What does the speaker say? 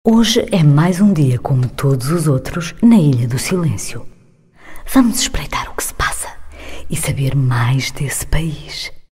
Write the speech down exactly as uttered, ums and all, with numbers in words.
Hoje é mais um dia como todos os outros na Ilha do Silêncio. Vamos espreitar o que se passa e saber mais desse país.